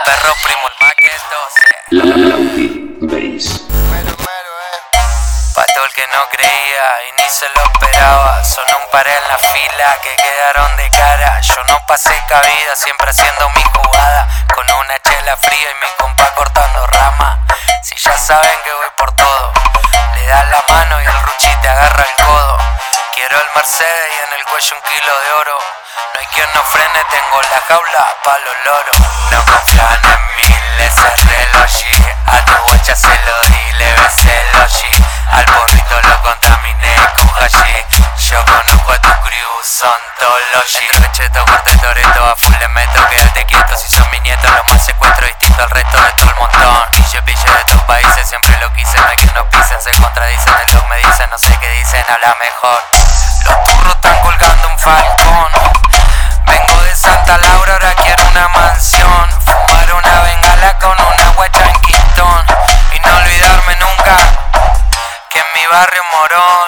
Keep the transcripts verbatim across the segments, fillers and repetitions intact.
Perro primo, el más que doce. Lauti Bass. Mero, mero, eh. Pa' todo el que no creía y ni se lo esperaba. Son un par en la fila que quedaron de cara. Yo no pasé cabida, siempre haciendo mi jugada. Con una chela fría y mi compa cortando rama. Si ya saben que voy por todo, le das la mano y el ruchi te agarra el codo. Quiero el Mercedes y en el cuello un kilo de oro. No hay quien no frene, tengo la jaula pa' los loros. No confían en mí, le cerré el oji. A tu guacha se lo di, le besé el oji. Al porrito lo contaminé con hashi. Yo conozco a tu crew, son todos los G. Entre cheto, corte, toreto, a full le meto. Quédate quieto si son mis nietos, lo más secuestro distinto al resto de todo el montón. Pille, pille de estos países, siempre lo quise, no hay quien nos pisen. Se contradicen, el blog me dicen, no sé qué dicen, habla mejor. Los turros están colgando un falcón. Vengo de Santa Laura, ahora quiero una mansión. Fumar una bengala con una guacha en Quintón. Y no olvidarme nunca que en mi barrio Morón.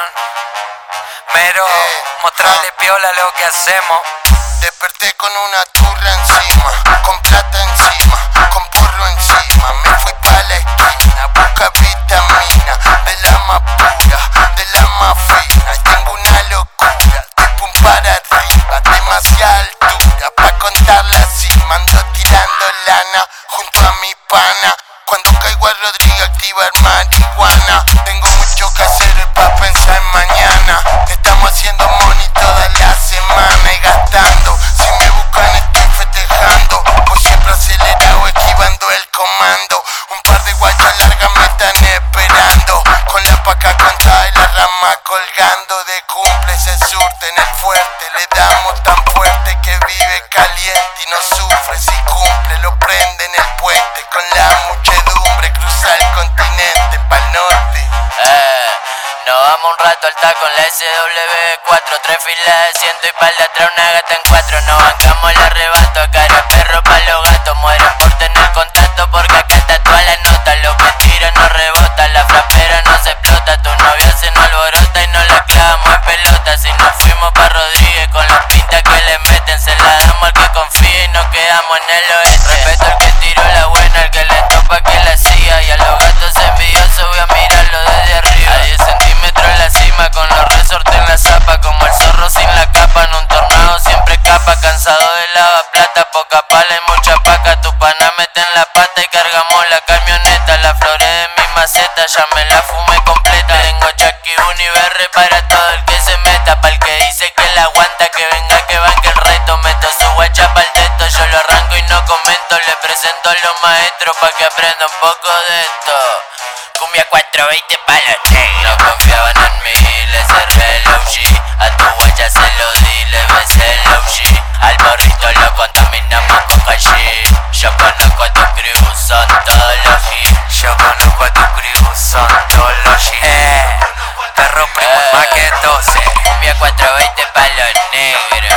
Mero, mostrarle piola lo que hacemos. Desperté con una turra encima, con plata encima, con porro encima. Me fui pa' la esquina, busca vitamina, de la más pura, de la más fina. Y tengo una locura, de pum para arriba, demasiada altura pa' contarla así. Mando tirando lana junto a mi pana. Cuando caigo a Rodrigo activar marihuana. Tengo mucho que hacer pa' pensar en mañana. Estamos haciendo money toda la semana y gastando. Si me buscan estoy festejando. Voy siempre acelerado esquivando el comando. Un par de guachas largas me están esperando. Con la paca contada y la rama colgando. De cumple se surte en el fuerte. Le damos tan fuerte que vive caliente y no sufre. Si cumple lo prende en el puente. Con la muchedumbre cruza el continente pa'l norte. Eh, nos vamos un rato al taco en la S W cuatro. Tres filas de ciento y pa'l de atrás una gata en cuatro. Nos bancamos el arrebato, cara perro pa' los gatos. Mueren por tener contacto porque acá está toda la nota. Lo que tira no rebota, la frapera no se explota. Tu novia se nos alborota y nos la clavamos en pelota. Si nos fuimos pa' Rodríguez con los pintas que le meten. Se la damos al que confía y nos quedamos en el oeste. Respeto al que tiró la buena, al que le topa que la siga. Y a los gatos envidiosos voy a mirarlo desde arriba. A diez centímetros en la cima con los resortes en la zapa. Como el zorro sin la capa, en un tornado siempre capa. Cansado de lavaplata, poca pala y mucha paca. Tu pana mete en la pata y cargamos la camioneta. La floré de mi maceta, ya me la fumé completa. Tengo Chucky Univerre para todo el que se meta. Pa'l que dice que la aguanta, que venga que banque el reto. Meto su guacha pa'l teto, yo lo arranco y no comento. Le presento a los maestros pa' que aprenda un poco de esto. Cumbia cuatro veinte pa' los negros. No confiaban en mí, le cerré el O G. A tu guacha se lo di, le besé el O G. Al borrito lo contaminamos con hashi. Yo conozco a tu crew, son todos los G. Yo conozco a tu crew, son todos los G. Eh, perro primo, Eh. más que doce. Cumbia cuatro veinte pa' los negros.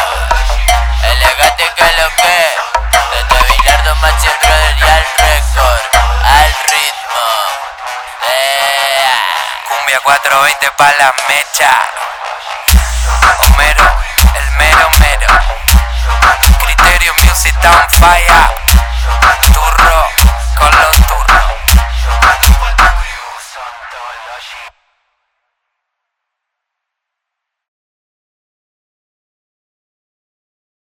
Elegante que lo que. Desde Bilardo, Maxi, el brother y al récord. Al ritmo. Eh. Cumbia cuatro veinte pa' la mecha. Homero, el mero mero. Criterio Music on fire. Turro con los